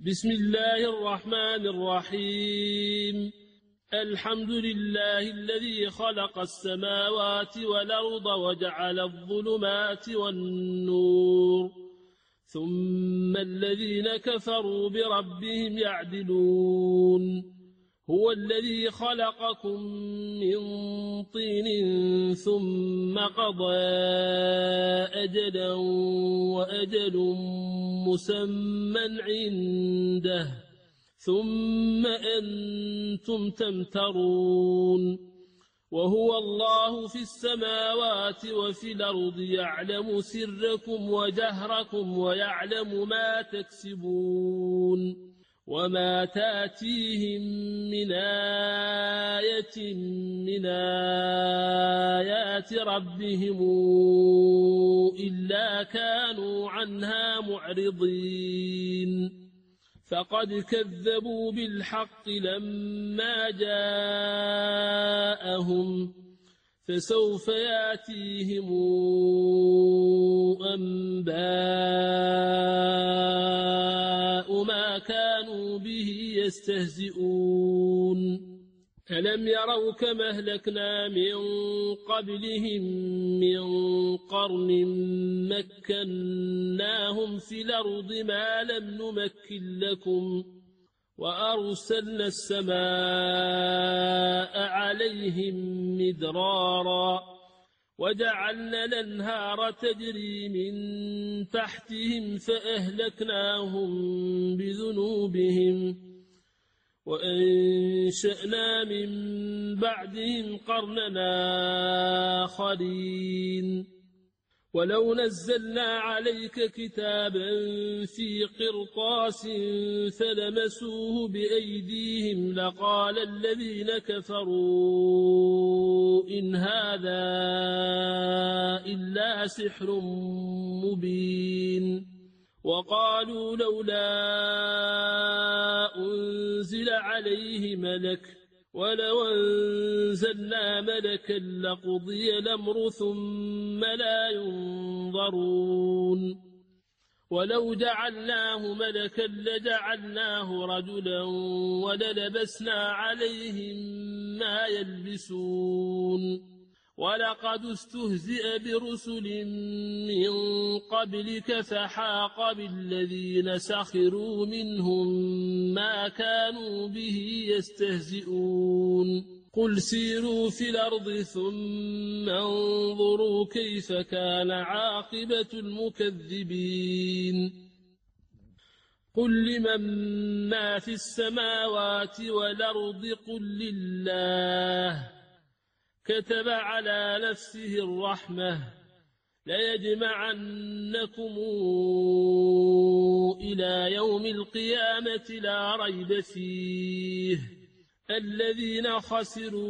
بسم الله الرحمن الرحيم. الحمد لله الذي خلق السماوات والأرض وجعل الظلمات والنور، ثم الذين كفروا بربهم يعدلون. هو الذي خلقكم من طين ثم قضى أجلا وأجل مسمى عنده ثم أنتم تمترون. وهو الله في السماوات وفي الأرض يعلم سركم وجهركم ويعلم ما تكسبون. وما تاتيهم من آية من آيات ربهم إلا كانوا عنها معرضين. فقد كذبوا بالحق لما جاءهم، فسوف ياتيهم أنباء ما كانوا به يستهزئون. ألم يروا كما أهلكنا من قبلهم من قرن مكناهم في الأرض ما لم نمكن لكم، وأرسلنا السماء عليهم مدرارا، وجعلنا الأنهار تجري من تحتهم فأهلكناهم بذنوبهم، وأنشأنا من بعدهم قرننا آخرين. ولو نزلنا عليك كتابا في قرطاس فلمسوه بأيديهم لقال الذين كفروا إن هذا إلا سحر مبين. وقالوا لولا أنزل عليه ملك، ولو أنزلنا ملكا لقضي الأمر ثم لا ينظرون. ولو جعلناه ملكا لجعلناه رجلا وللبسنا عليهم ما يلبسون. ولقد استهزئ برسل من قبلك فحاق بالذين سخروا منهم ما كانوا به يستهزئون. قل سيروا في الأرض ثم انظروا كيف كان عاقبة المكذبين. قل لمن ما في السماوات والأرض قل لله. كتب على نفسه الرحمة ليجمعنكم إلى يوم القيامة لا ريب فيه. الذين خسروا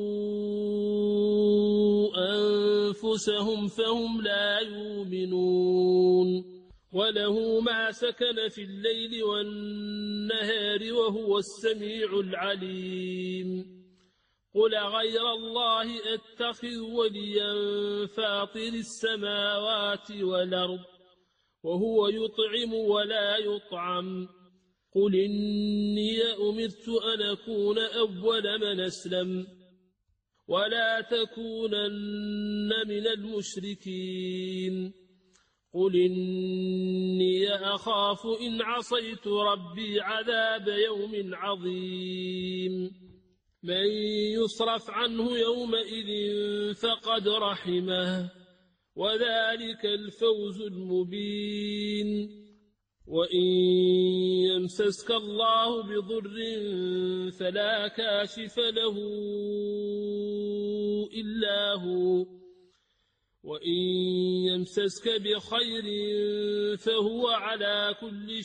أنفسهم فهم لا يؤمنون. وله ما سكن في الليل والنهار وهو السميع العليم. قل غير الله أتخذ وليا فاطر السماوات والأرض وهو يطعم ولا يطعم. قل إني أمرت أن أكون أول من أسلم ولا تكونن من المشركين. قل إني أخاف إن عصيت ربي عذاب يوم عظيم. من يصرف عنه يومئذ فقد رحمه وذلك الفوز المبين. وإن يمسسك الله بضر فلا كاشف له إلا هو، وإن يمسسك بخير فهو على كل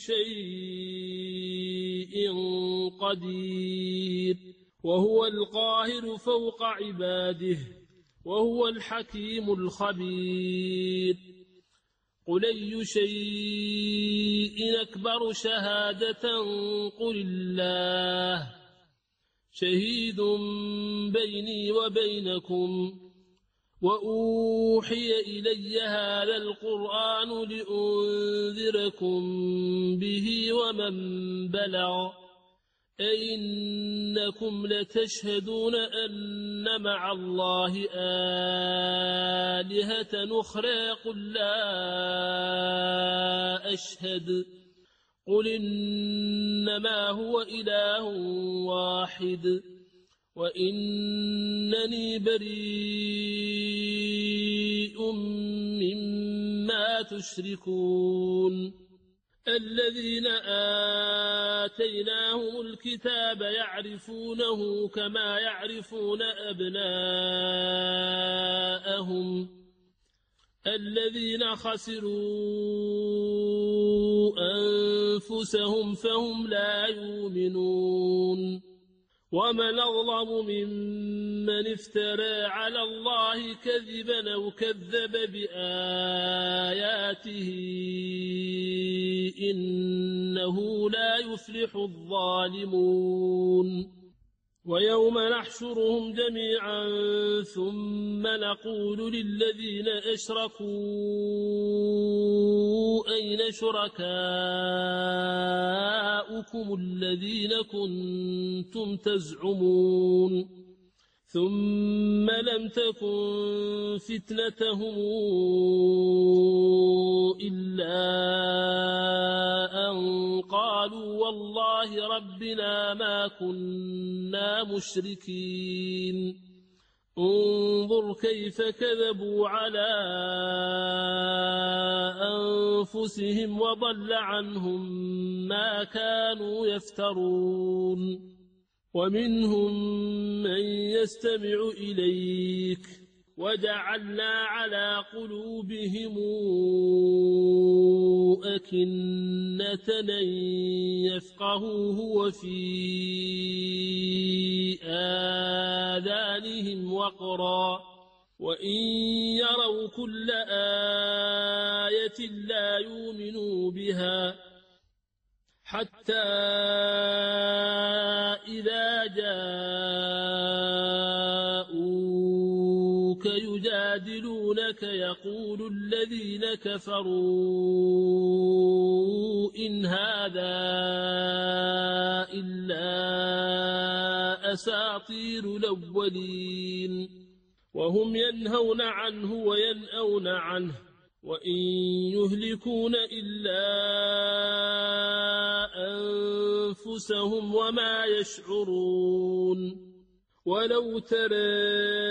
شيء قدير. وهو القاهر فوق عباده وهو الحكيم الخبير. قل أي شيء أكبر شهادة قل الله. شهيد بيني وبينكم وأوحي إلي هذا القرآن لأنذركم به ومن بلغ أئنكم لتشهدون أن مع الله آلهة أخرى قل لا أشهد قل إنما هو إله واحد وإنني بريء مما تشركون الذين آتيناهم الكتاب يعرفونه كما يعرفون أبناءهم الذين خسروا أنفسهم فهم لا يؤمنون ومن أظلم ممن افترى على الله كذبا أو كذب بآياته إنه لا يفلح الظالمون ويوم نحشرهم جميعا ثم نقول للذين أشركوا أين شركاؤكم الذين كنتم تزعمون ثم لم تكن فتنتهم إلا أن قالوا والله ربنا ما كنا مشركين انظر كيف كذبوا على أنفسهم وضل عنهم ما كانوا يفترون ومنهم من يستمع إليك وجعلنا على قلوبهم أكنة أن يفقهوه وفي آذانهم وقرا وإن يروا كل آية لا يؤمنوا بها حتى إذا جاءوك يجادلونك يقول الذين كفروا إن هذا إلا أساطير الأولين وهم ينهون عنه وينأون عنه وإن يهلكون إلا أنفسهم وما يشعرون ولو ترى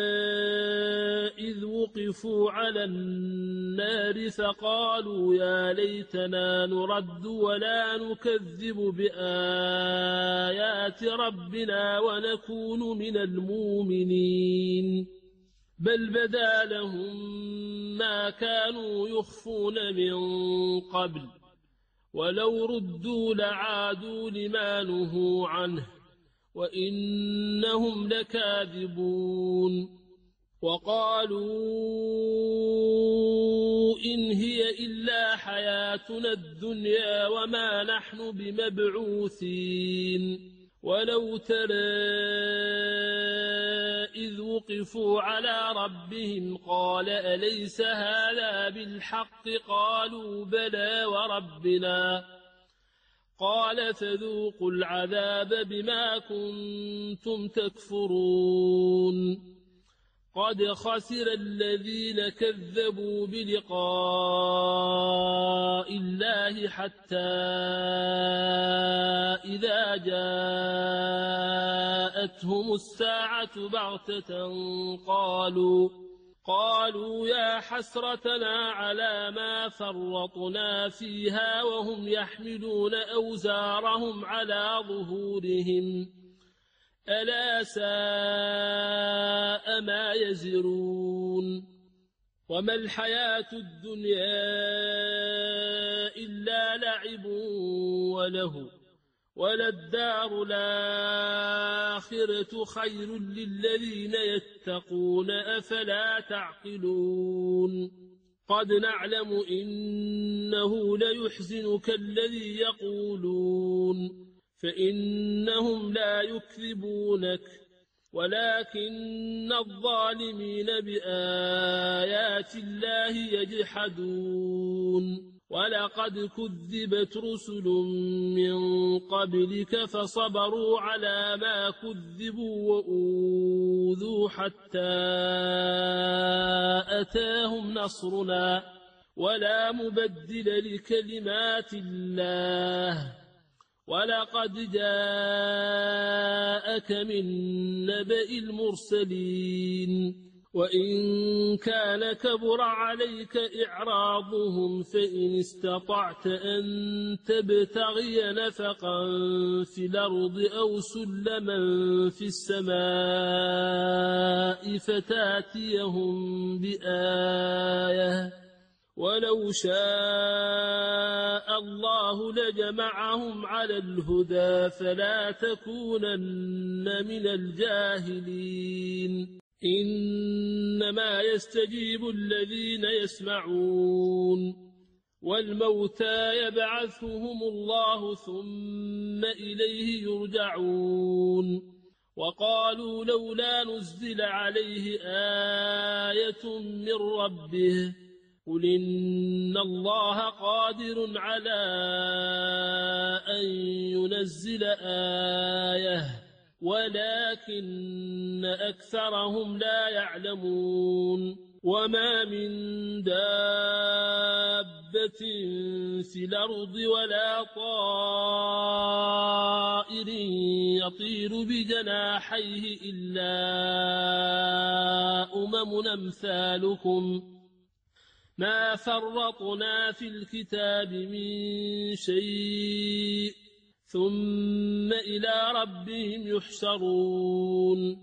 إذ وقفوا على النار فقالوا يا ليتنا نرد ولا نكذب بآيات ربنا ونكون من المؤمنين بل بدا لهم ما كانوا يخفون من قبل ولو ردوا لعادوا لما نهوا عنه وإنهم لكاذبون وقالوا إن هي إلا حياتنا الدنيا وما نحن بمبعوثين ولو ترى إذ وقفوا على ربهم قال أليس هذا بالحق قالوا بلى وربنا قال فذوقوا العذاب بما كنتم تكفرون قد خسر الذين كذبوا بلقاء الله حتى إذا جاءتهم الساعة بغتة قالوا يا حسرتنا على ما فرطنا فيها وهم يحملون أوزارهم على ظهورهم ألا ساء ما يزرون وما الحياة الدنيا إلا لعب وله وللدار الآخرة خير للذين يتقون أفلا تعقلون قد نعلم إنه ليحزنك الذي يقولون فإنهم لا يكذبونك ولكن الظالمين بآيات الله يجحدون ولقد كذبت رسل من قبلك فصبروا على ما كذبوا وأوذوا حتى أتاهم نصرنا ولا مبدل لكلمات الله ولقد جاءك من نبأ المرسلين وإن كان كبر عليك إعراضهم فإن استطعت أن تبتغي نفقا في الأرض أو سلما في السماء فتاتيهم بآية ولو شاء الله لجمعهم على الهدى فلا تكونن من الجاهلين إنما يستجيب الذين يسمعون والموتى يبعثهم الله ثم إليه يرجعون وقالوا لولا نزل عليه آية من ربه قل إن الله قادر على أن ينزل آية ولكن أكثرهم لا يعلمون وما من دابة في الأرض ولا طائر يطير بجناحيه إلا أمم أمثالكم ما فرطنا في الكتاب من شيء ثم إلى ربهم يحشرون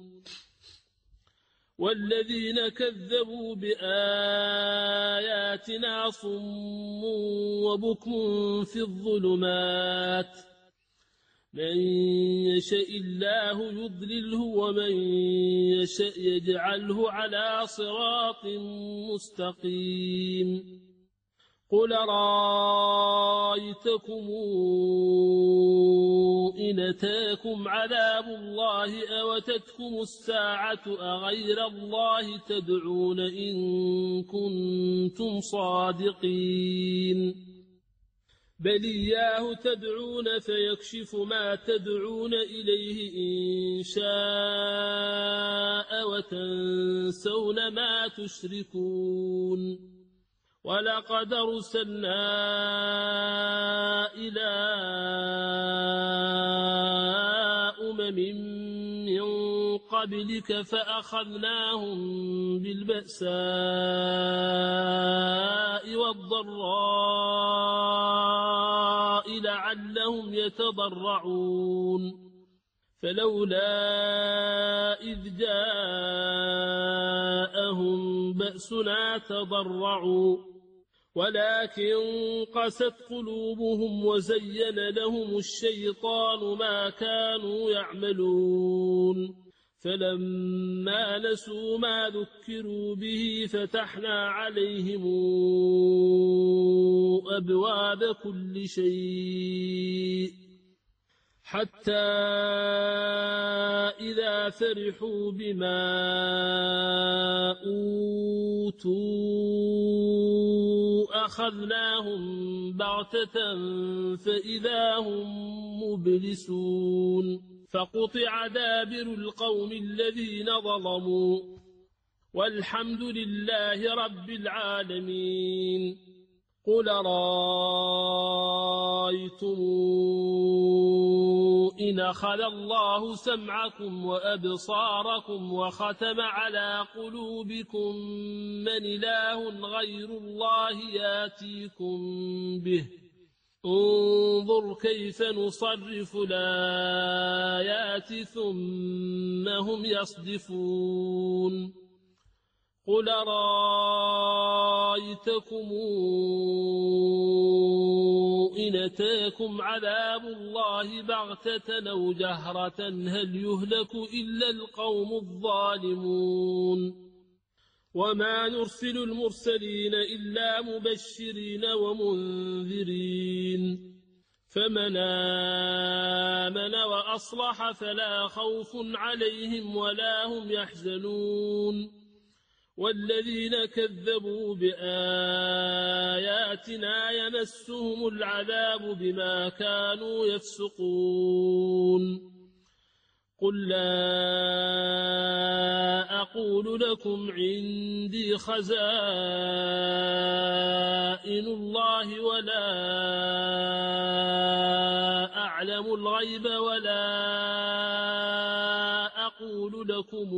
والذين كذبوا بآياتنا صم وبكم في الظلمات من يشاء الله يضلله ومن يشاء يجعله على صراط مستقيم قل رأيتكم إن أتاكم عذاب الله أوتتكم الساعة أغير الله تدعون إن كنتم صادقين بل إياه تدعون فيكشف ما تدعون إليه إن شاء وتنسون ما تشركون ولقد أرسلنا إلى أمم من قبلك فأخذناهم بالبأساء والضراء لعلهم يتضرعون فلولا إذ جاءهم بأسنا تضرعوا ولكن قست قلوبهم وزين لهم الشيطان ما كانوا يعملون فلما نسوا ما ذكروا به فتحنا عليهم أبواب كل شيء حتى إذا فرحوا بما أوتوا أخذناهم بغتة فإذا هم مبلسون فقطع دابر القوم الذين ظلموا والحمد لله رب العالمين قل رأيتم إن أخذ الله سمعكم وأبصاركم وختم على قلوبكم من إله غير الله ياتيكم به انظر كيف نصرف الآيات ثم هم يصدفون قل رأيتكم إن أتاكم عذاب الله بغتة أو جهرة هل يهلك إلا القوم الظالمون وما نرسل المرسلين إلا مبشرين ومنذرين فمن آمن وأصلح فلا خوف عليهم ولا هم يحزنون والذين كذبوا بآياتنا يمسهم العذاب بما كانوا يفسقون قل لا أقول لكم عندي خزائن الله ولا أعلم الغيب ولا أقول لكم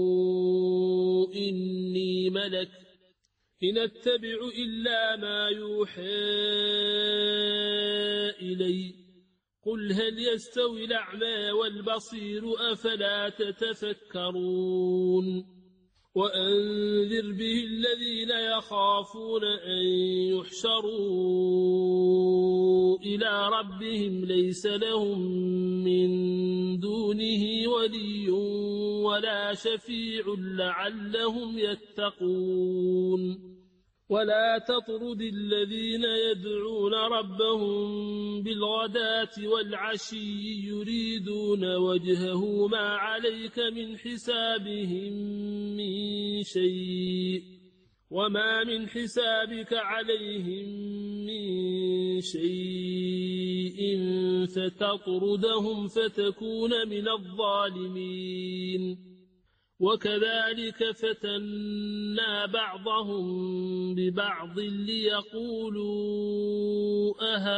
إني ملك إن أتبع إلا ما يوحى إلي قل هل يستوي الأعمى والبصير أفلا تتفكرون وأنذر به الذين يخافون أن يحشروا إلى ربهم ليس لهم من دونه ولي ولا شفيع لعلهم يتقون ولا تطرد الذين يدعون ربهم بالغداة والعشي يريدون وجهه ما عليك من حسابهم من شيء وما من حسابك عليهم من شيء فتطردهم فتكون من الظالمين وكذلك فتنا بعضهم ببعض ليقولوا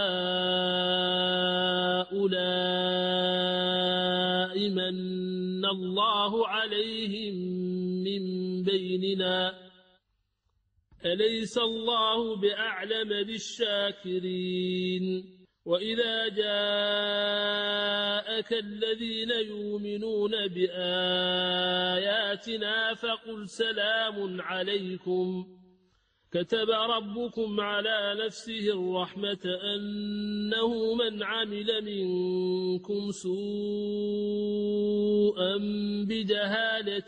أهؤلاء من الله عليهم من بيننا أليس الله بأعلم بالشاكرين وإذا جاءك الذين يؤمنون بآياتنا فقل سلام عليكم كتب ربكم على نفسه الرحمة أنه من عمل منكم سوءا بجهالة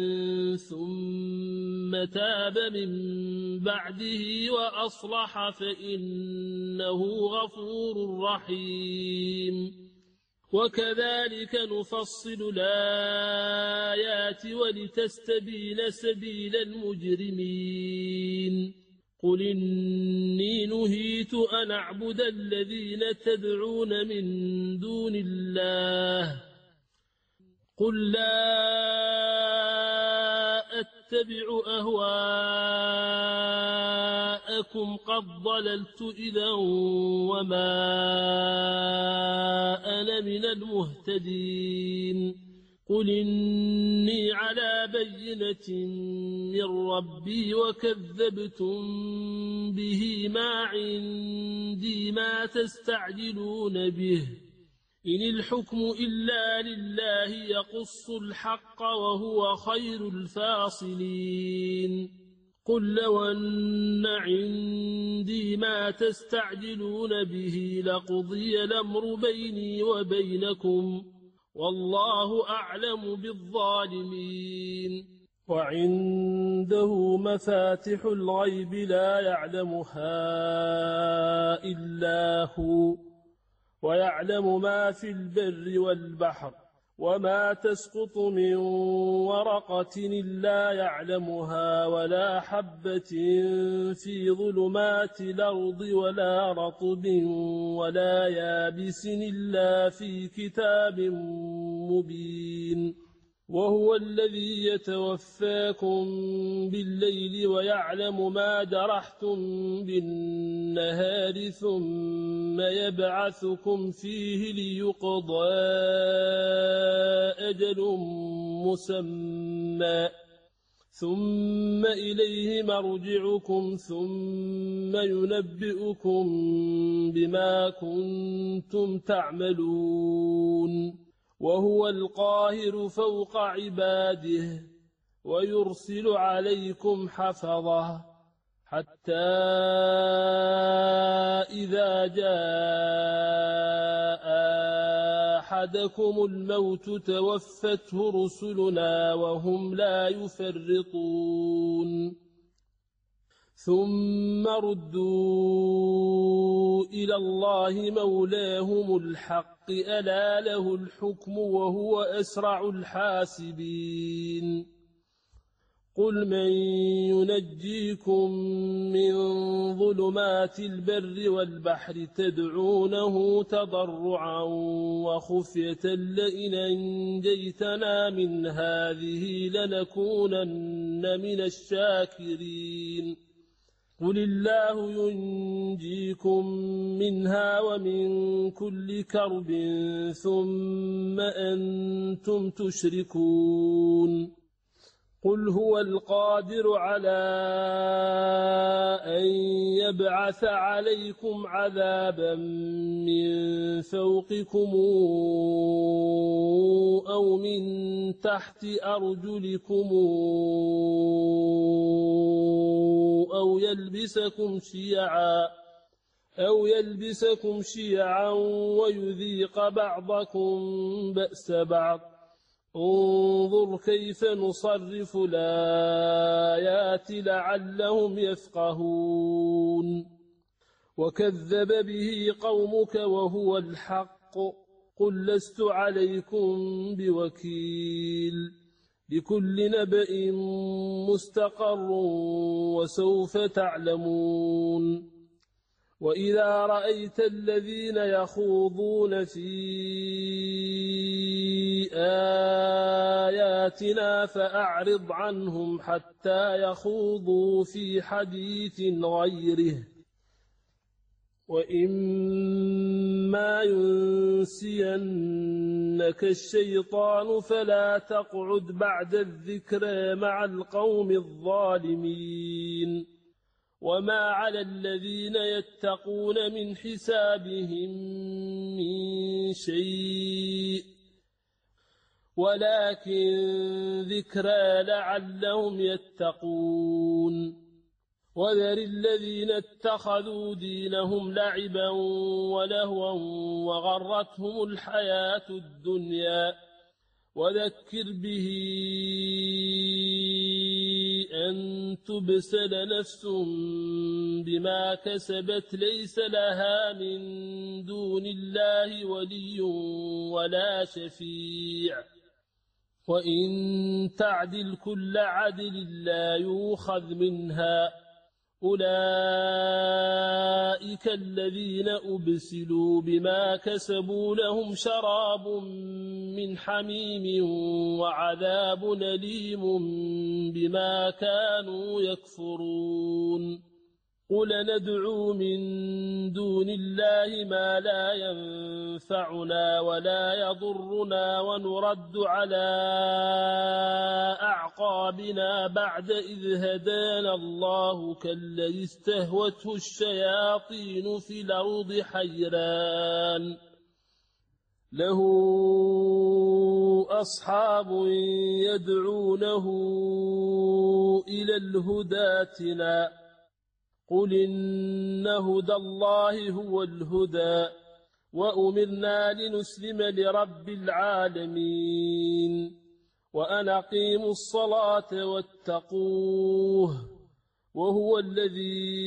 ثم تاب من بعده وأصلح فإنه غفور رحيم وكذلك نفصل الآيات ولتستبين سبيل المجرمين قل إني نهيت أن أعبد الذين تدعون من دون الله قل لا أتبع أهواءكم قد ضللت إذا وما أنا من المهتدين قل إني على بينة من ربي وكذبتم به ما عندي ما تستعجلون به إن الحكم إلا لله يقص الحق وهو خير الفاصلين قل لو أن عندي ما تستعجلون به لقضي الأمر بيني وبينكم والله أعلم بالظالمين وعنده مفاتح الغيب لا يعلمها إلا هو ويعلم ما في البر والبحر وما تسقط من ورقة إلا يعلمها ولا حبة في ظلمات الأرض ولا رطب ولا يابس إلا في كتاب مبين وهو الذي يتوفاكم بالليل ويعلم ما جرحتم بالنهار ثم يبعثكم فيه ليقضى أجل مسمى ثم إليه مرجعكم ثم ينبئكم بما كنتم تعملون وهو القاهر فوق عباده ويرسل عليكم حفظه حتى إذا جاء أحدكم الموت توفته رسلنا وهم لا يفرطون ثم ردوا إلى الله مولاهم الحق ألا له الحكم وهو أسرع الحاسبين قل من ينجيكم من ظلمات البر والبحر تدعونه تضرعا وخفية لئن أنجيتنا من هذه لنكونن من الشاكرين قل الله ينجيكم منها ومن كل كرب ثم أنتم تشركون قل هو القادر على أن يبعث عليكم عذابا من فوقكم أو من تحت أرجلكم أو يلبسكم شيعا ويذيق بعضكم بأس بعض انظر كيف نصرف الآيات لعلهم يفقهون وكذب به قومك وهو الحق قل لست عليكم بوكيل لكل نبأ مستقر وسوف تعلمون وإذا رأيت الذين يخوضون في آياتنا فأعرض عنهم حتى يخوضوا في حديث غيره وإما ينسينك الشيطان فلا تقعد بعد الذكرى مع القوم الظالمين وما على الذين يتقون من حسابهم من شيء ولكن ذكرى لعلهم يتقون وذر الذين اتخذوا دينهم لعبا ولهوا وغرتهم الحياة الدنيا وذكر به أن تبسل نفس بما كسبت ليس لها من دون الله ولي ولا شفيع وإن تعدل كل عدل لا يؤخذ منها أولئك الذين أبسلوا بما كسبوا لهم شراب من حميم وعذاب أليم بما كانوا يكفرون قل ندعو من دون الله ما لا ينفعنا ولا يضرنا ونرد على أعقابنا بعد إذ هدانا الله كالذي استهوته الشياطين في الأرض حيران له أصحاب يدعونه إلى الهدى ائتنا قل إن هدى الله هو الهدى وأمرنا لنسلم لرب العالمين وأن أقيموا الصلاة واتقوه وهو الذي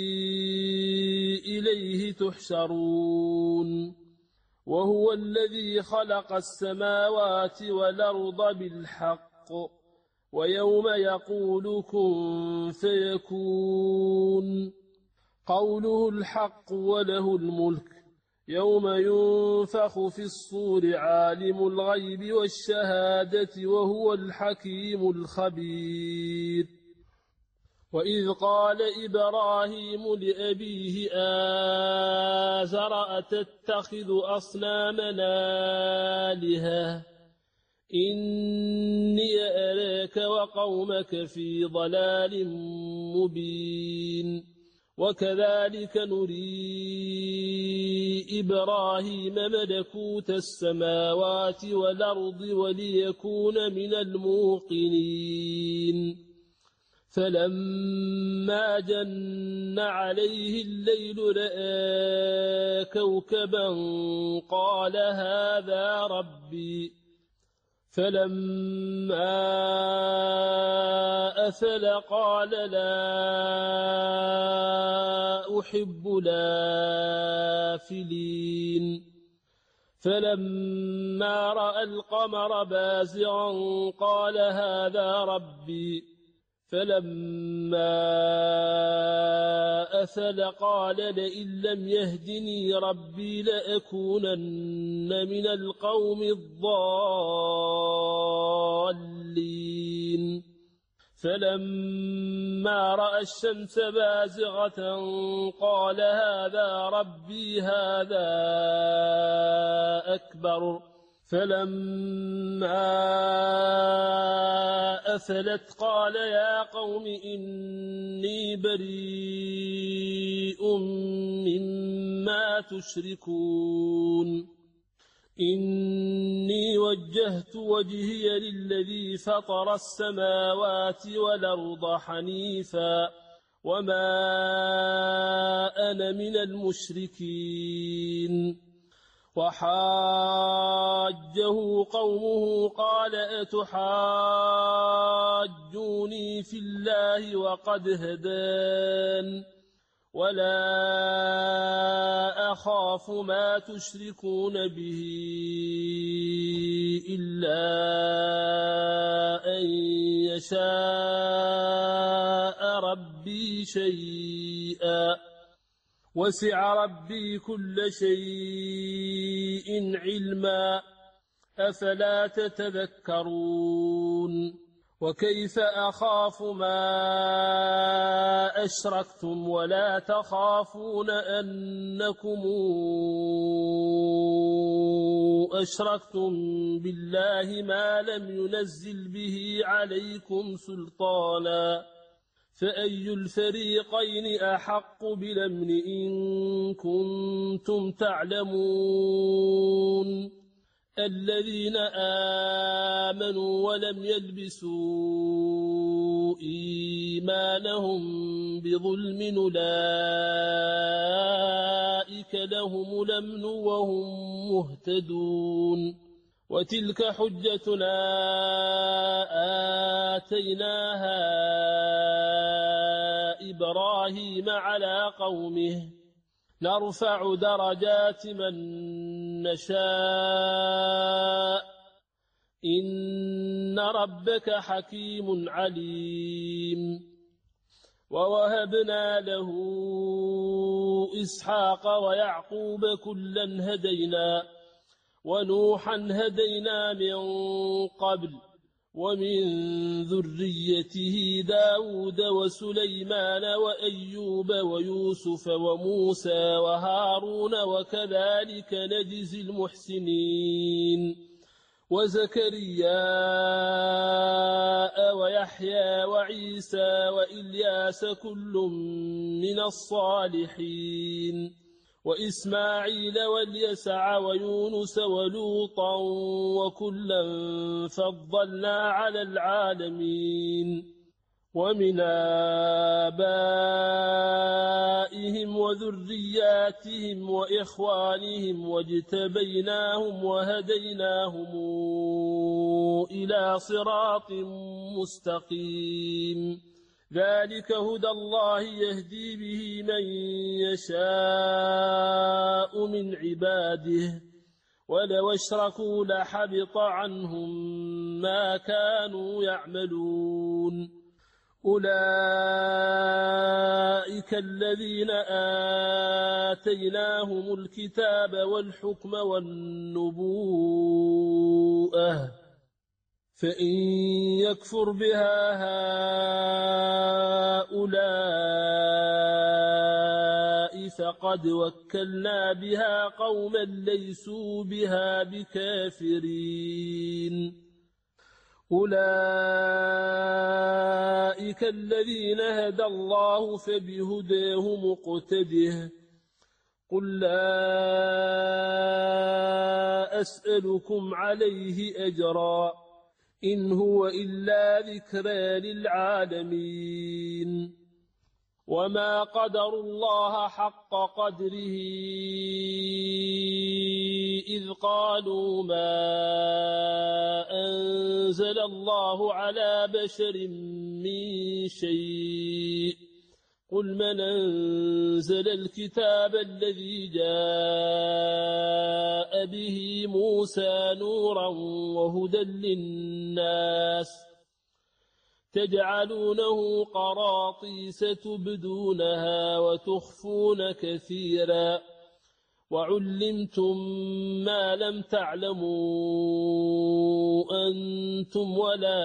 إليه تحشرون وهو الذي خلق السماوات والأرض بالحق ويوم يقول كن فيكون قوله الحق وله الملك يوم ينفخ في الصور عالم الغيب والشهادة وهو الحكيم الخبير وإذ قال إبراهيم لأبيه آزر أتتخذ أصنامنا آلهة إني أراك وقومك في ضلال مبين وكذلك نري إبراهيم ملكوت السماوات والأرض وليكون من الموقنين فلما جن عليه الليل رأى كوكبا قال هذا ربي فلما أفل قال لا أحب الآفلين فلما رأى القمر بازغا قال هذا ربي فلما أفل قال لئن لم يهدني ربي لأكونن من القوم الضالين فلما رأى الشمس بازغة قال هذا ربي هذا أكبر فلما أفلت قال يا قوم إني بريء مما تشركون إني وجهت وجهي للذي فطر السماوات والأرض حنيفا وما أنا من المشركين وحاجه قومه قال أتحاجوني في الله وقد هدان ولا أخاف ما تشركون به إلا أن يشاء ربي شيئا وسع ربي كل شيء علما أفلا تتذكرون وكيف أخاف ما أشركتم ولا تخافون أنكم أشركتم بالله ما لم ينزل به عليكم سلطانا فأي الفريقين أحق بالأمن إن كنتم تعلمون الذين آمنوا ولم يلبسوا إيمانهم بظلم أولئك لهم الأمن وهم مهتدون وتلك حجتنا آتيناها إبراهيم على قومه نرفع درجات من نشاء إن ربك حكيم عليم ووهبنا له إسحاق ويعقوب كلا هدينا ونوحا هدينا من قبل ومن ذريته داود وسليمان وأيوب ويوسف وموسى وهارون وكذلك نجزي المحسنين وزكريا ويحيى وعيسى وإلياس كل من الصالحين وإسماعيل واليسع ويونس ولوطا وكلا فضلنا على العالمين ومن آبائهم وذرياتهم وإخوانهم واجتبيناهم وهديناهم إلى صراط مستقيم ذلك هدى الله يهدي به من يشاء من عباده ولو اشركوا لحبط عنهم ما كانوا يعملون أولئك الذين آتيناهم الكتاب والحكم والنبوءة فإن يكفر بها هؤلاء فقد وكلنا بها قوما ليسوا بها بكافرين أولئك الذين هدى الله فبهداه مقتده قل لا أسألكم عليه أجرا إن هو إلا ذكرى للعالمين وما قدروا الله حق قدره إذ قالوا ما أنزل الله على بشر من شيء قل من أنزل الكتاب الذي جاء به موسى نورا وهدى للناس تجعلونه قراطيس تبدونها وتخفون كثيرا وعلمتم ما لم تعلموا أنتم ولا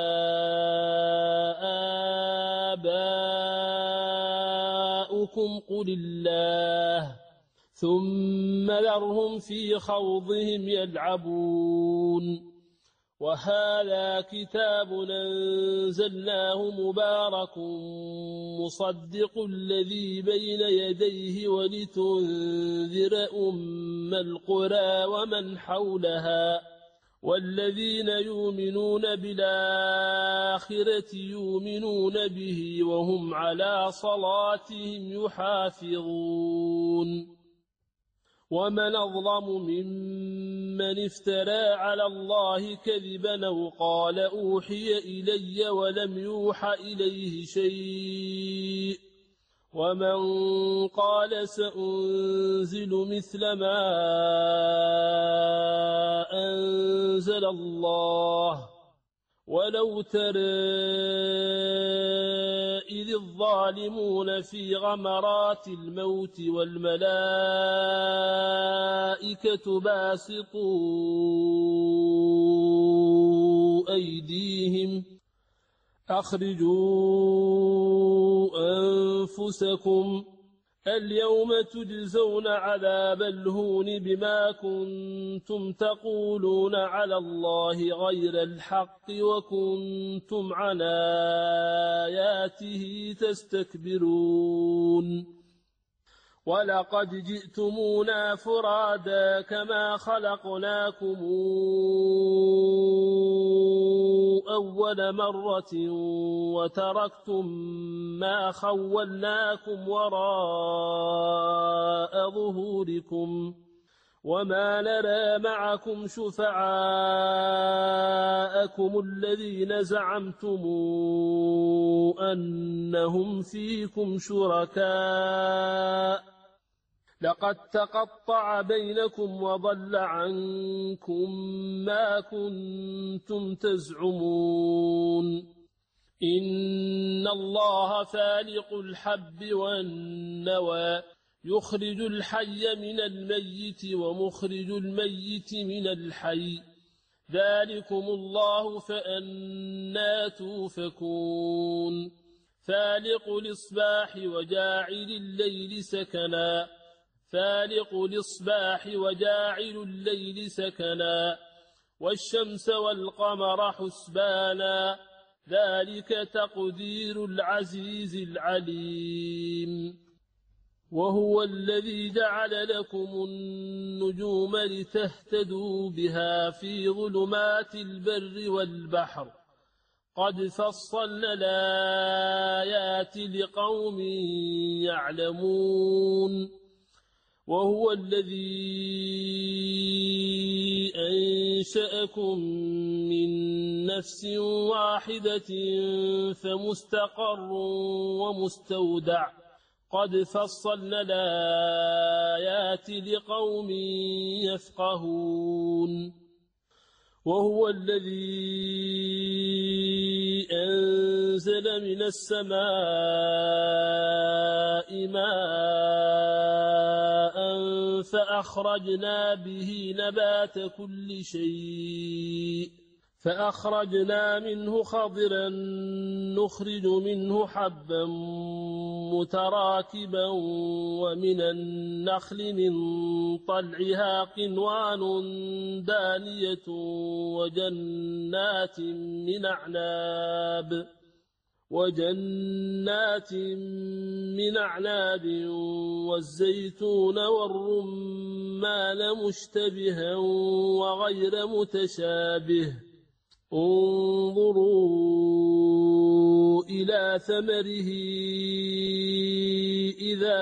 آباؤكم قل الله ثم ذرهم في خوضهم يلعبون وهذا كتاب أنزلناه مبارك مصدق الذي بين يديه ولتنذر أم القرى ومن حولها والذين يؤمنون بالآخرة يؤمنون به وهم على صلاتهم يحافظون ومن أظلم ممن افترى على الله كذبا أو قال أوحي إلي ولم يوح إليه شيء ومن قال سأنزل مثل ما أنزل الله ولو ترى إذ الظالمون في غمرات الموت والملائكة باسطوا أيديهم أخرجوا أنفسكم اليوم تجزون عذاب الهون بما كنتم تقولون على الله غير الحق وكنتم عن آياته تستكبرون ولقد جئتمونا فرادا كما خلقناكم أول مرة وتركتم ما خولناكم وراء ظهوركم وما نرى معكم شفعاءكم الذين زعمتم أنهم فيكم شركاء لقد تقطع بينكم وضل عنكم ما كنتم تزعمون إن الله فالق الحب والنوى يخرج الحي من الميت ومخرج الميت من الحي ذلكم الله فأنى توفكون فالق الإصباح وجاعل الليل سكنا فالق الإصباح وجاعل الليل سكنا والشمس والقمر حسبانا ذلك تقدير العزيز العليم وهو الذي جعل لكم النجوم لتهتدوا بها في ظلمات البر والبحر قد فصلنا الآيات لقوم يعلمون وهو الذي أنشأكم من نفس واحدة فمستقر ومستودع قد فصلنا الآيات لقوم يفقهون وهو الذي أنزل من السماء ماء فأخرجنا به نبات كل شيء فأخرجنا منه خضرا نخرج منه حبا متراكبا ومن النخل من طلعها قنوان دانية وجنات من أعناب والزيتون والرمان مشتبها وغير متشابه انظروا إلى ثمره إذا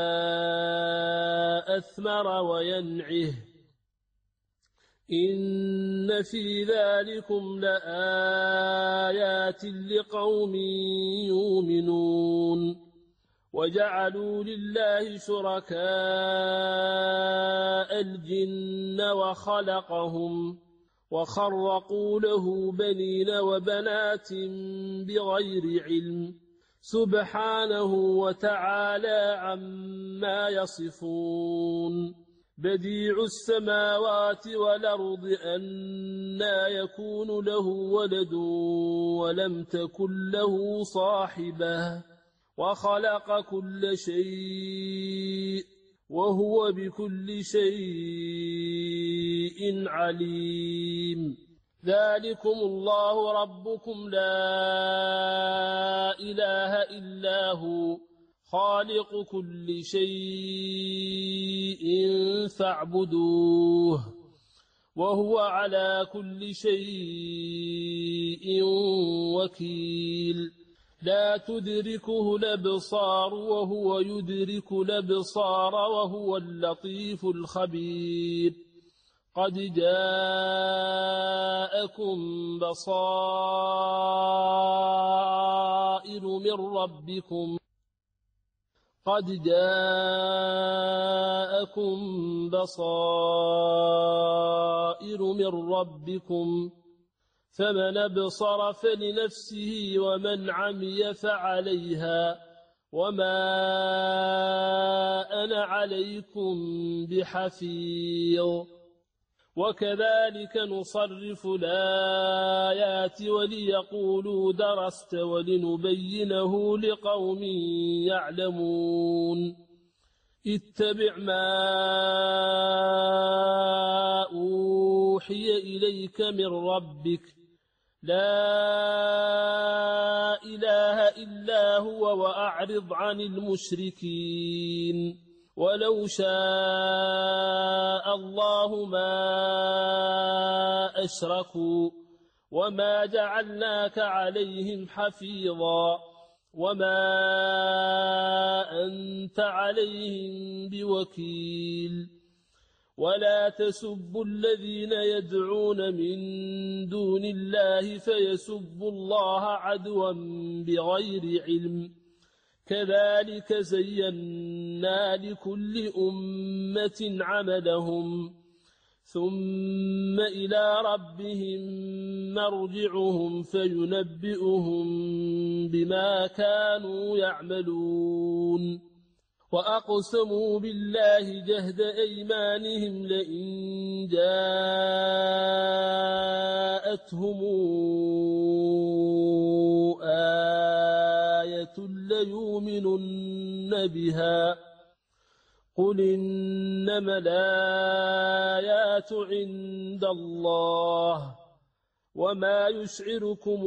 أثمر وينعه إن في ذلكم لآيات لقوم يؤمنون وجعلوا لله شركاء الجن وخلقهم وخرقوا له بنين وبنات بغير علم سبحانه وتعالى عما يصفون بديع السماوات والأرض أنى يكون له ولد ولم تكن له صاحبة وخلق كل شيء وهو بكل شيء عليم ذلكم الله ربكم لا إله إلا هو خالق كل شيء فاعبدوه وهو على كل شيء وكيل لا تدركه الأبصار وهو يدرك الأبصار وهو اللطيف الخبير قد جاءكم بصائر من ربكم فمن أبصر فلنفسه ومن عمي فعليها وما أنا عليكم بحفيظ وكذلك نصرف الآيات وليقولوا درست ولنبينه لقوم يعلمون اتبع ما أوحي إليك من ربك لا إله إلا هو وأعرض عن المشركين ولو شاء الله ما أشركوا وما جعلناك عليهم حفيظا وما أنت عليهم بوكيل ولا تسبوا الذين يدعون من دون الله فيسبوا الله عدوا بغير علم كذلك زينا لكل أمة عملهم ثم إلى ربهم مرجعهم فينبئهم بما كانوا يعملون وأقسموا بالله جهد أيمانهم لئن جاءتهم آية ليؤمنن بها قل إنما الآيات عند الله وما يشعركم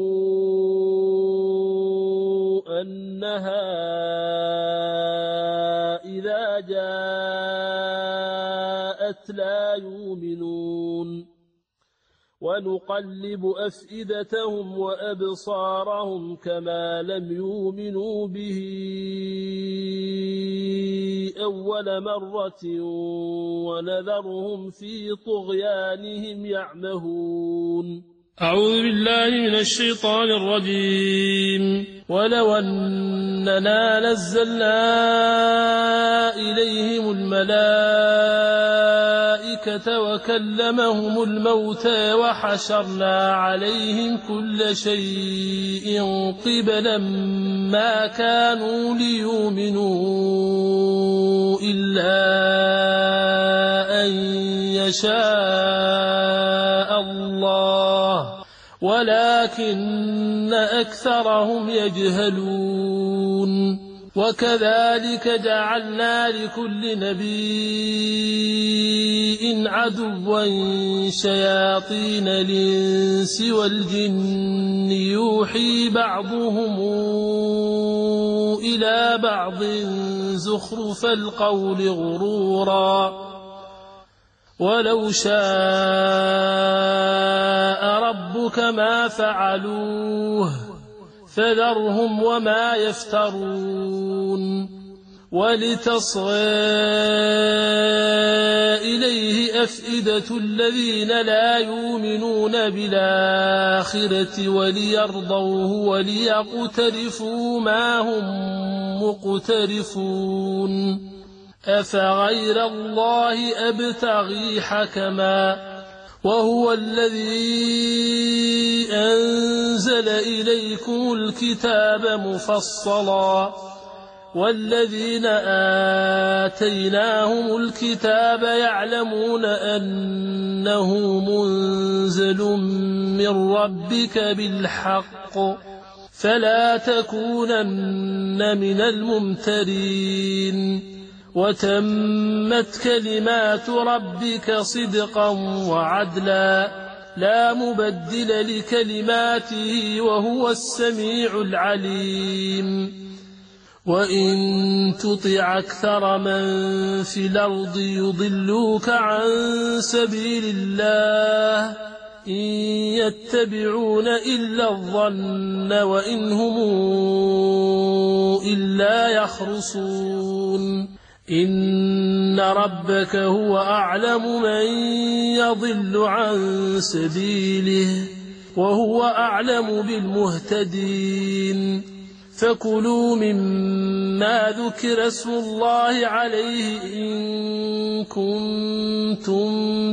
أنها إذا جاءت لا يؤمنون ونقلب أفئدتهم وأبصارهم كما لم يؤمنوا به أول مرة ونذرهم في طغيانهم يعمهون أعوذ بالله من الشيطان الرجيم ولو أننا نزلنا إليهم الملائكة وكلمهم الموتى وحشرنا عليهم كل شيء قبلا ما كانوا ليؤمنوا إلا أن يشاء الله ولكن أكثرهم يجهلون وكذلك جعلنا لكل نبي عدوا شياطين الإنس والجن يوحي بعضهم إلى بعض زخرف القول غرورا ولو شاء ربك ما فعلوه فذرهم وما يفترون ولتصغى إليه أفئدة الذين لا يؤمنون بالآخرة وليرضوه وليقترفوا ما هم مقترفون أفغير الله أبتغي حكما وهو الذي أنزل إليكم الكتاب مفصلا والذين آتيناهم الكتاب يعلمون أنه منزل من ربك بالحق فلا تكونن من الممترين وتمت كلمات ربك صدقا وعدلا لا مبدل لكلماته وهو السميع العليم وإن تطع أكثر من في الأرض يضلوك عن سبيل الله إن يتبعون إلا الظن وإن هم إلا يخرصون إن ربك هو أعلم من يضل عن سبيله وهو أعلم بالمهتدين فكلوا مما ذكر اسم الله عليه إن كنتم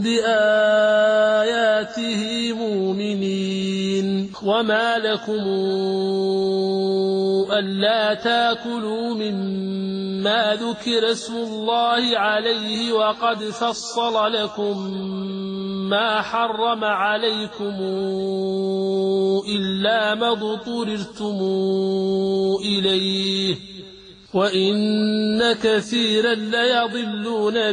بآياته مؤمنين وما لكم ألا تاكلوا مما ذكر اسم الله عليه وقد فصل لكم ما حرم عليكم إلا ما اضطررتم إليه وإن كثيرا ليضلون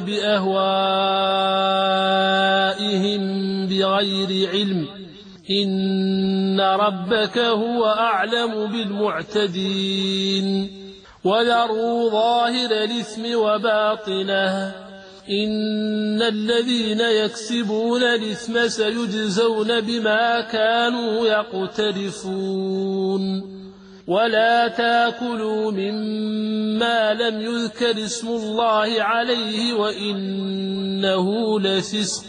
بأهوائهم بغير علم إن ربك هو أعلم بالمعتدين وذروا ظاهر الإثم وباطنه إن الذين يكسبون الإثم سيجزون بما كانوا يقترفون ولا تاكلوا مما لم يذكر اسم الله عليه وإنه لفسق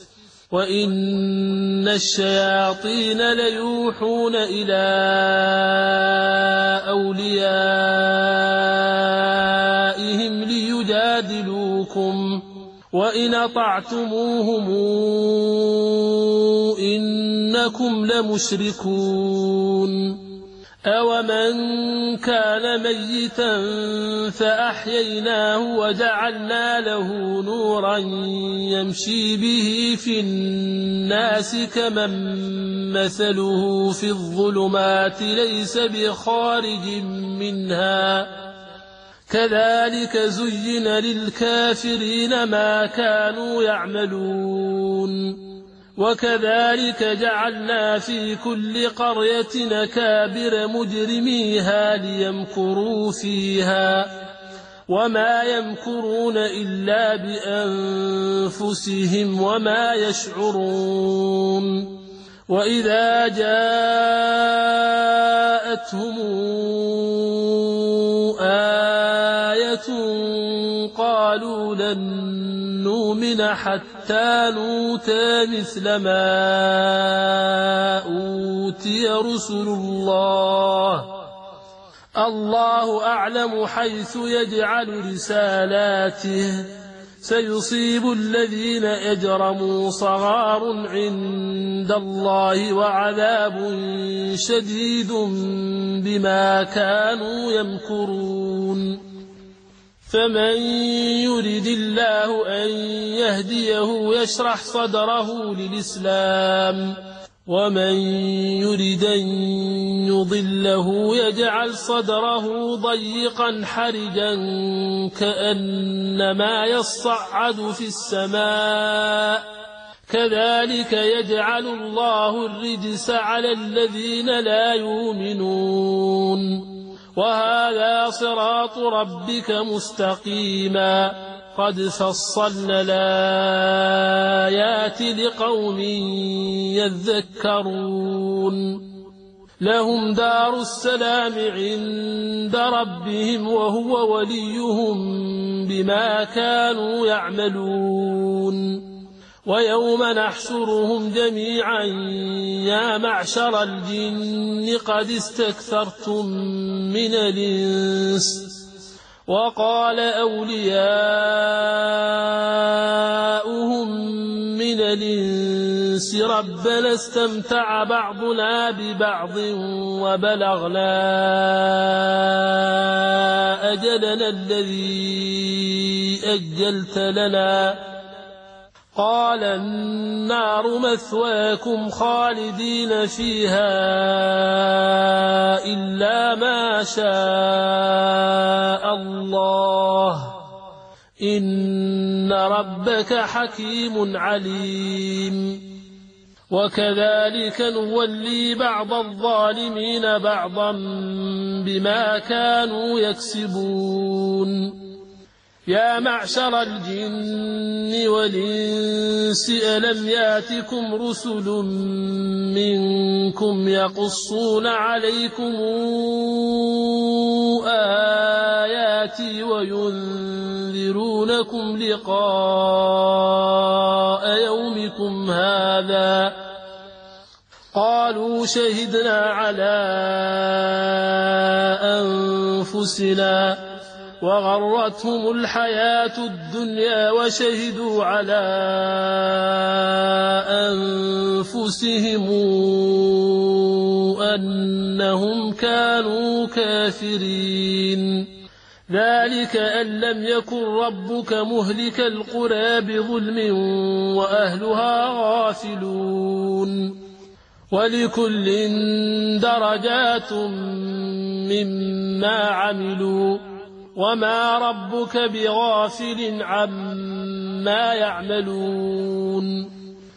وإن الشياطين ليوحون إلى أوليائهم ليجادلوكم وإن أطعتموهم إنكم لمشركون أومن كان ميتا فأحييناه وجعلنا له نورا يمشي به في الناس كمن مثله في الظلمات ليس بخارج منها كذلك زين للكافرين ما كانوا يعملون وكذلك جعلنا في كل قرية أكابر مجرميها ليمكروا فيها وما يمكرون إلا بأنفسهم وما يشعرون وإذا جاءتهم آية قالوا لن نؤمن حتى نؤتى مثل ما أوتي رسل الله أعلم حيث يجعل رسالاته سيصيب الذين أجرموا صغار عند الله وعذاب شديد بما كانوا يمكرون فمن يرد الله أن يهديه يشرح صدره للإسلام ومن يرد أن يضله يجعل صدره ضيقا حرجا كأنما يصعد في السماء كذلك يجعل الله الرجس على الذين لا يؤمنون وهذا صراط ربك مستقيما قد فصلنا الآيات لقوم يذكرون لهم دار السلام عند ربهم وهو وليهم بما كانوا يعملون ويوم نحشرهم جميعا يا معشر الجن قد استكثرتم من الإنس وقال أولياؤهم من الإنس ربنا استمتع بعضنا ببعض وبلغنا أجلنا الذي أجلت لنا قال النار مثواكم خالدين فيها إلا ما شاء الله إن ربك حكيم عليم وكذلك نولي بعض الظالمين بعضا بما كانوا يكسبون يا معشر الجن والإنس ألم ياتكم رسل منكم يقصون عليكم آياتي وينذرونكم لقاء يومكم هذا قالوا شهدنا على أنفسنا وغرتهم الحياة الدنيا وشهدوا على أنفسهم أنهم كانوا كافرين ذلك أن لم يكن ربك مهلك القرى بظلم وأهلها غافلون ولكل درجات مما عملوا وما ربك بغافل عما يعملون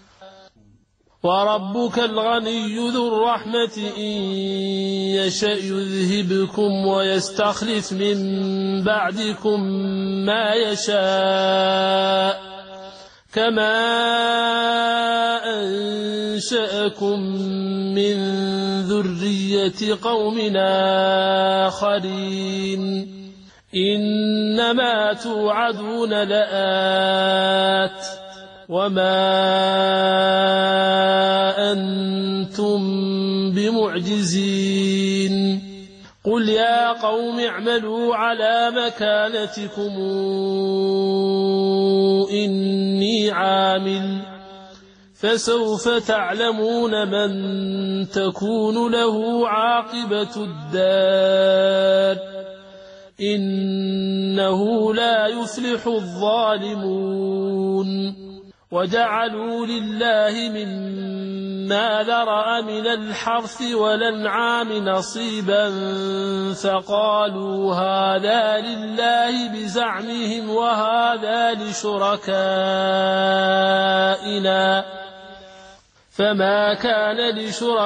وربك الغني ذو الرحمة إن يشأ يذهبكم ويستخلف من بعدكم ما يشاء كما أنشأكم من ذرية قوم آخرين إنما توعدون لآت وما أنتم بمعجزين قل يا قوم اعملوا على مكانتكم إني عامل فسوف تعلمون من تكون له عاقبة الدار إنه لا يفلح الظالمون وجعلوا لله مما ذرأ من الحرث والأنعام نصيبا فقالوا هذا لله بزعمهم وهذا لشركائنا فما كان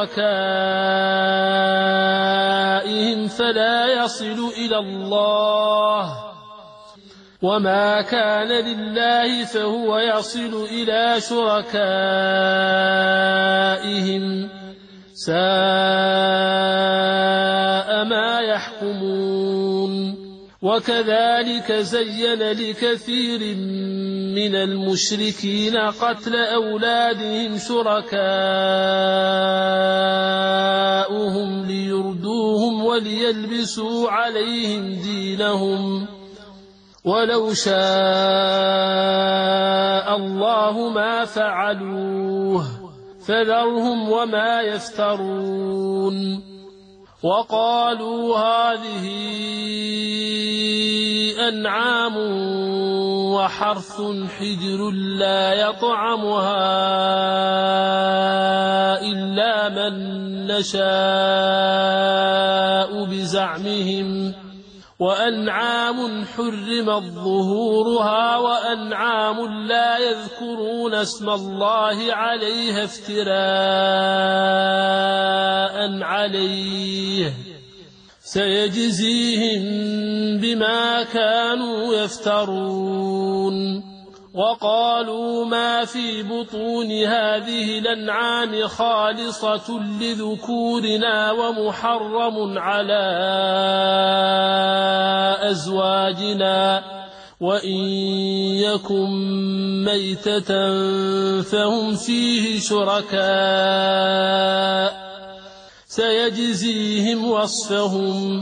لشركائهم فلا يصل إلى الله وما كان لله فهو يصل إلى شركائهم ساء ما يحكمون وكذلك زين لكثير من المشركين قتل أولادهم شركاؤهم ليردوهم وليلبسوا عليهم دينهم ولو شاء الله ما فعلوه فذرهم وما يفترون وقالوا هذه أنعام وحرث حجر لا يطعمها إلا من نشاء بزعمهم وأنعام حرمت ظهورها وأنعام لا يذكرون اسم الله عليها افتراء عليه سيجزيهم بما كانوا يفترون وقالوا ما في بطون هذه الأنعام خالصة لذكورنا ومحرم على أزواجنا وإن يكن ميتة فهم فيه شركاء سيجزيهم وصفهم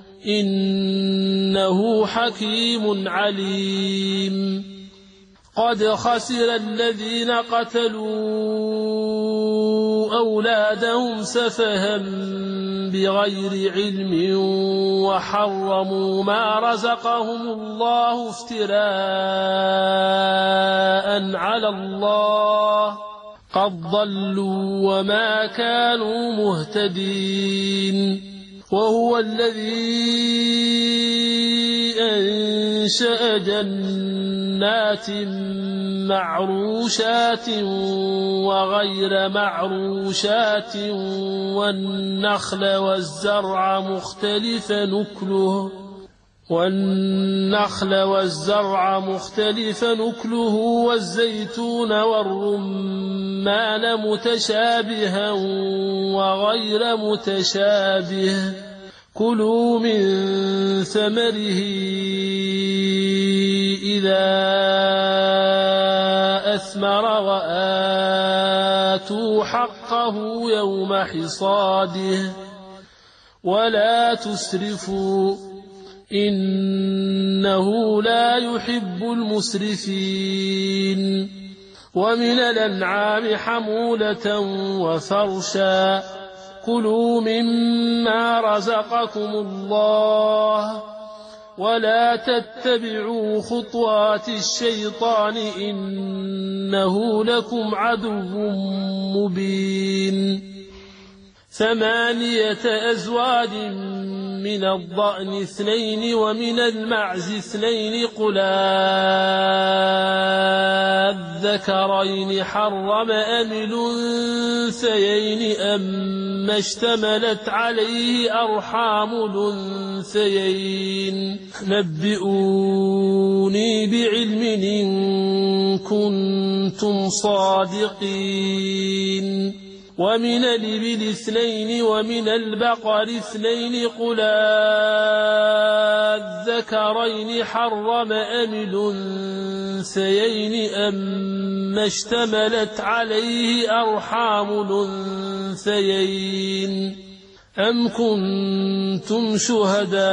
إنه حكيم عليم قد خسر الذين قتلوا أولادهم سفها بغير علم وحرموا ما رزقهم الله افتراء على الله قد ضلوا وما كانوا مهتدين وهو الذي أنشأ جنات معروشات وغير معروشات والنخل والزرع مختلف نكله والزيتون والرمان متشابها وغير متشابه كلوا من ثمره إذا أثمر وآتوا حقه يوم حصاده ولا تسرفوا إنه لا يحب المسرفين ومن الأنعام حمولة وفرشا كلوا مما رزقكم الله ولا تتبعوا خطوات الشيطان إنه لكم عدو مبين 8 أزواج من الضأن 2 ومن المعز 2 قل الذكرين حرم أم الأنثيين أما اشتملت عليه أرحام الأنثيين نبئوني بعلم إن كنتم صادقين ومن الإبل 2 ومن البقر 2 قل الذكرين حرم أم الأنثيين أما اشتملت عليه أرحام الأنثيين أم كنتم شهداء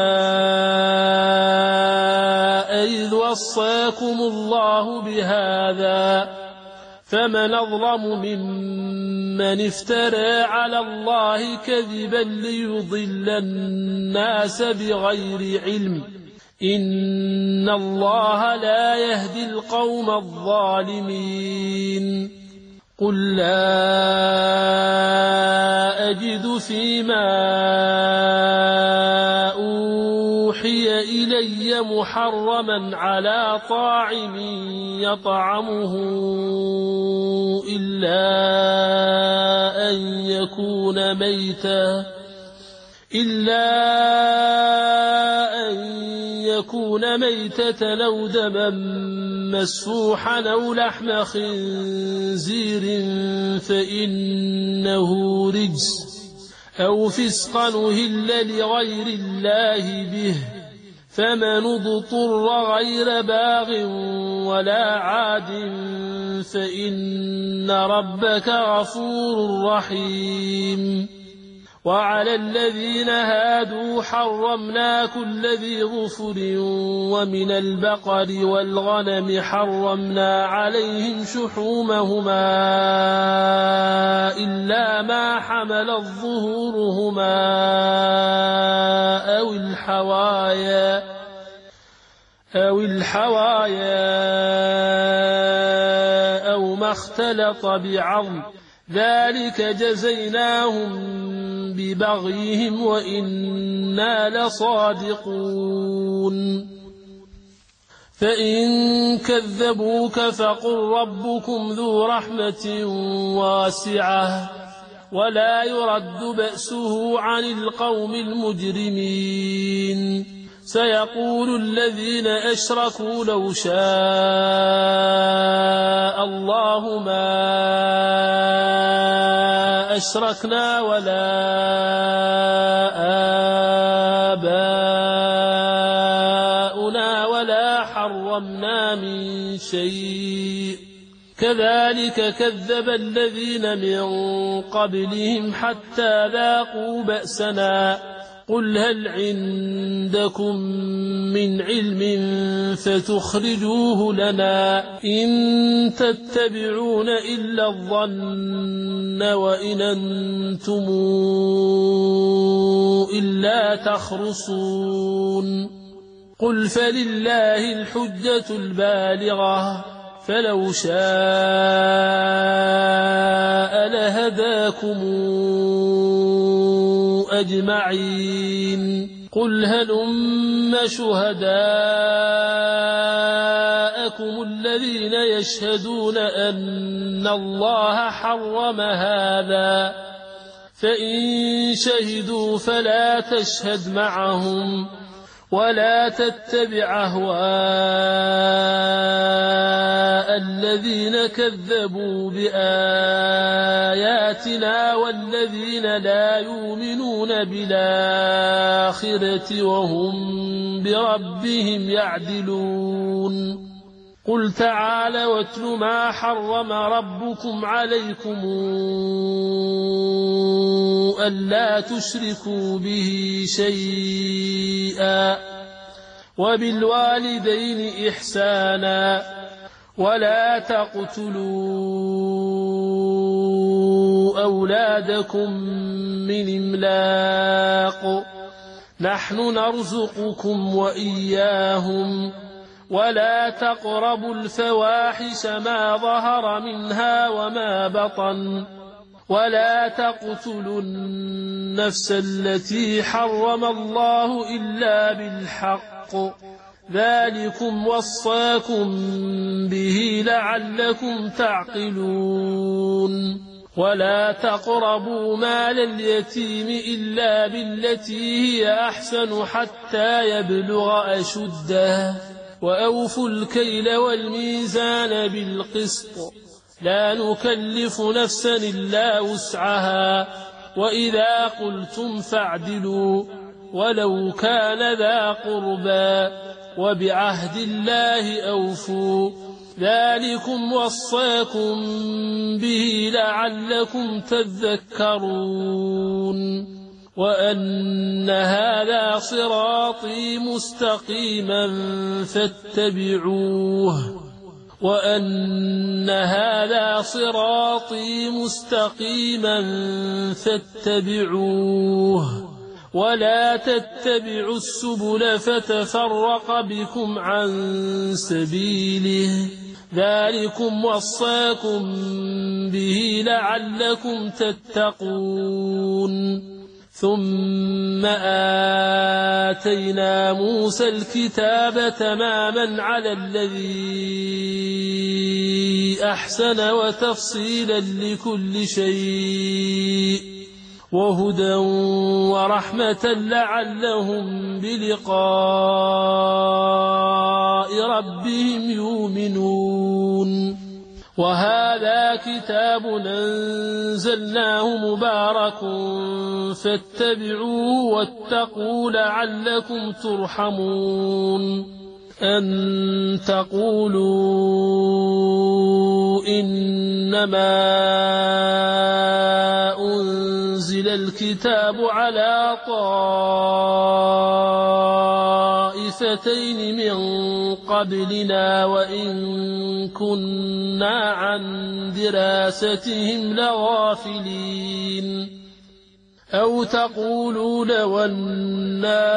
إذ وصاكم الله بهذا فمن أظلم ممن افترى على الله كذبا ليضل الناس بغير علم إن الله لا يهدي القوم الظالمين قل لا أجد فيما أوحي إلي محرما على طاعم يطعمه إلا أن يكون ميتة أو دما مسفوحا أو لحم خنزير فإنه رجس أو فسقا أهل لغير الله به فمن اضطر غير باغ ولا عاد فإن ربك غفور رحيم وعلى الذين هادوا حرمنا كل ذي ظفر ومن البقر والغنم حرمنا عليهم شحومهما إلا ما حملت ظهورهما أو الحوايا أو ما اختلط بعظم ذلك جزيناهم ببغيهم وإنا لصادقون فإن كذبوك فقل ربكم ذو رحمة واسعة ولا يرد بأسه عن القوم المجرمين سيقول الذين أشركوا لو شاء الله ما أشركنا ولا آباؤنا ولا حرمنا من شيء كذلك كذب الذين من قبلهم حتى ذاقوا بأسنا قل هل عندكم من علم فتخرجوه لنا إن تتبعون إلا الظن وإن أنتم إلا تخرصون قل فلله الحجة البالغة فلو شاء لهداكم أجمعين قل هلم شهداءكم الذين يشهدون أن الله حرم هذا فإن شهدوا فلا تشهد معهم ولا تتبع أهواء الذين كذبوا بآياتنا والذين لا يؤمنون بالآخرة وهم بربهم يعدلون قل تعالى واتل ما حرم ربكم عليكم ألا تشركوا به شيئا وبالوالدين إحسانا ولا تقتلوا أولادكم من إملاق نحن نرزقكم وإياهم ولا تقربوا الفواحش ما ظهر منها وما بطن ولا تقتلوا النفس التي حرم الله إلا بالحق ذلكم وصاكم به لعلكم تعقلون ولا تقربوا مال اليتيم إلا بالتي هي أحسن حتى يبلغ أشده وأوفوا الكيل والميزان بالقسط لا نكلف نفسا إلا وسعها وإذا قلتم فاعدلوا ولو كان ذا قربى وبعهد الله أوفوا ذلكم وصاكم به لعلكم تذكرون وأن هذا صراطي مستقيما فاتبعوه وأن هذا صراطي مستقيما فاتبعوه ولا تتبعوا السبل فتفرق بكم عن سبيله ذلكم وصاكم به لعلكم تتقون ثم آتينا موسى الكتاب تماما على الذي أحسن وتفصيلا لكل شيء وهدى ورحمة لعلهم بلقاء ربهم يؤمنون وهذا كتاب أنزلناه مبارك فاتبعوه واتقوا لعلكم ترحمون أن تقولوا إنما أنزل الكتاب على طائفتين من قبلنا وإن كنا عن دراستهم لغافلين أو تقولوا لو أنا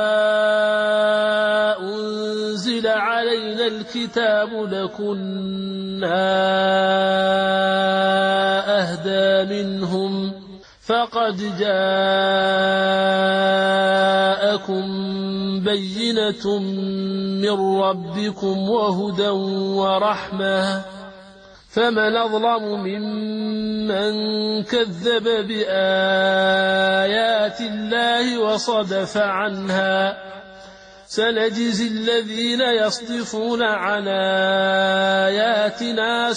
أنزل علينا الكتاب لكنا أهدى منهم فقد جاءكم بينة من ربكم وهدى ورحمة فمن أظلم ممن كذب بآيات الله وصدف عنها سنجزي الذين يصدفون عن آياتنا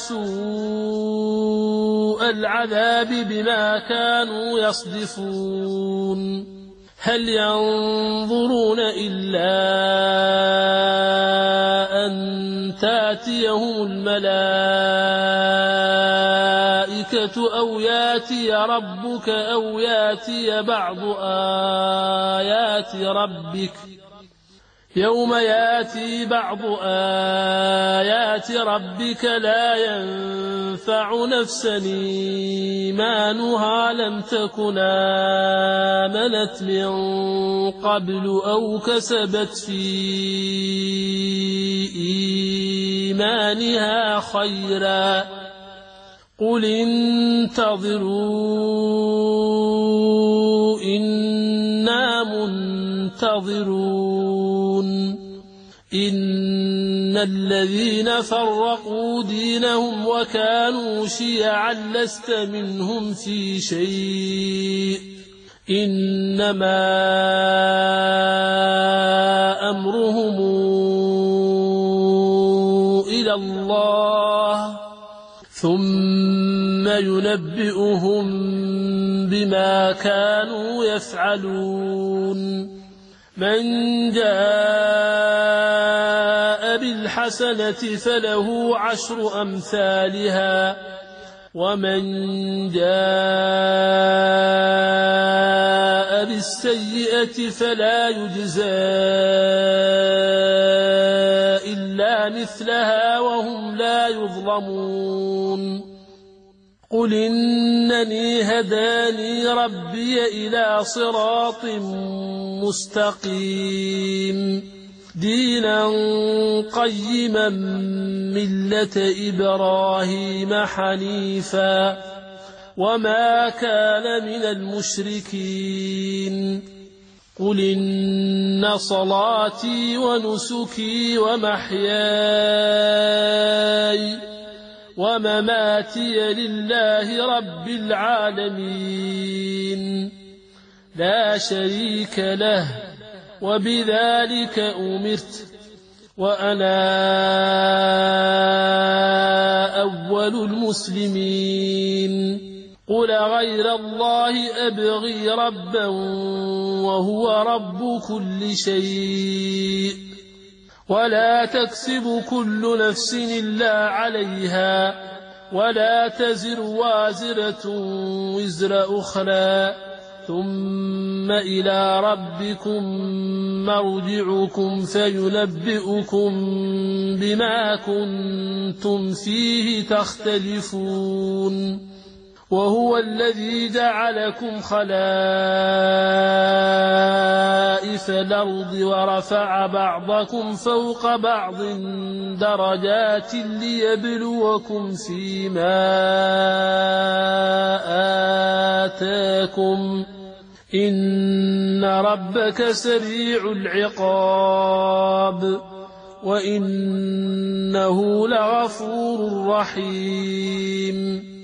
سوء العذاب بما كانوا يصدفون هل ينظرون إلا أن تأتيهم الملائكة أو يأتي ربك أو يأتي بعض آيات ربك يوم يأتي بعض آيات ربك لا ينفع نفسا إيمانها لم تكن آمنت من قبل أو كسبت في إيمانها خيرا قل انتظروا إنا منتظرون إن الذين فرقوا دينهم وكانوا شيعا لست منهم في شيء إنما أمرهم إلى الله ثم ينبئهم بما كانوا يفعلون من جاء بالحسنة فله 10 أمثالها ومن جاء بالسيئة فلا يجزى إلا مثلها وهم لا يظلمون قل إنني هداني ربي إلى صراط مستقيم دينا قيما ملة إبراهيم حنيفا وما كان من المشركين قل إن صلاتي ونسكي ومحياي ومماتي لله رب العالمين لا شريك له وبذلك أمرت وأنا أول المسلمين قل غير الله أبغي ربا وهو رب كل شيء ولا تكسب كل نفس إلا عليها ولا تزر وازرة وزر أخرى ثم إلى ربكم مرجعكم فينبئكم بما كنتم فيه تختلفون وهو الذي جعلكم خلائف الأرض ورفع بعضكم فوق بعض درجات ليبلوكم فيما آتاكم إن ربك سريع العقاب وإنه لغفور رحيم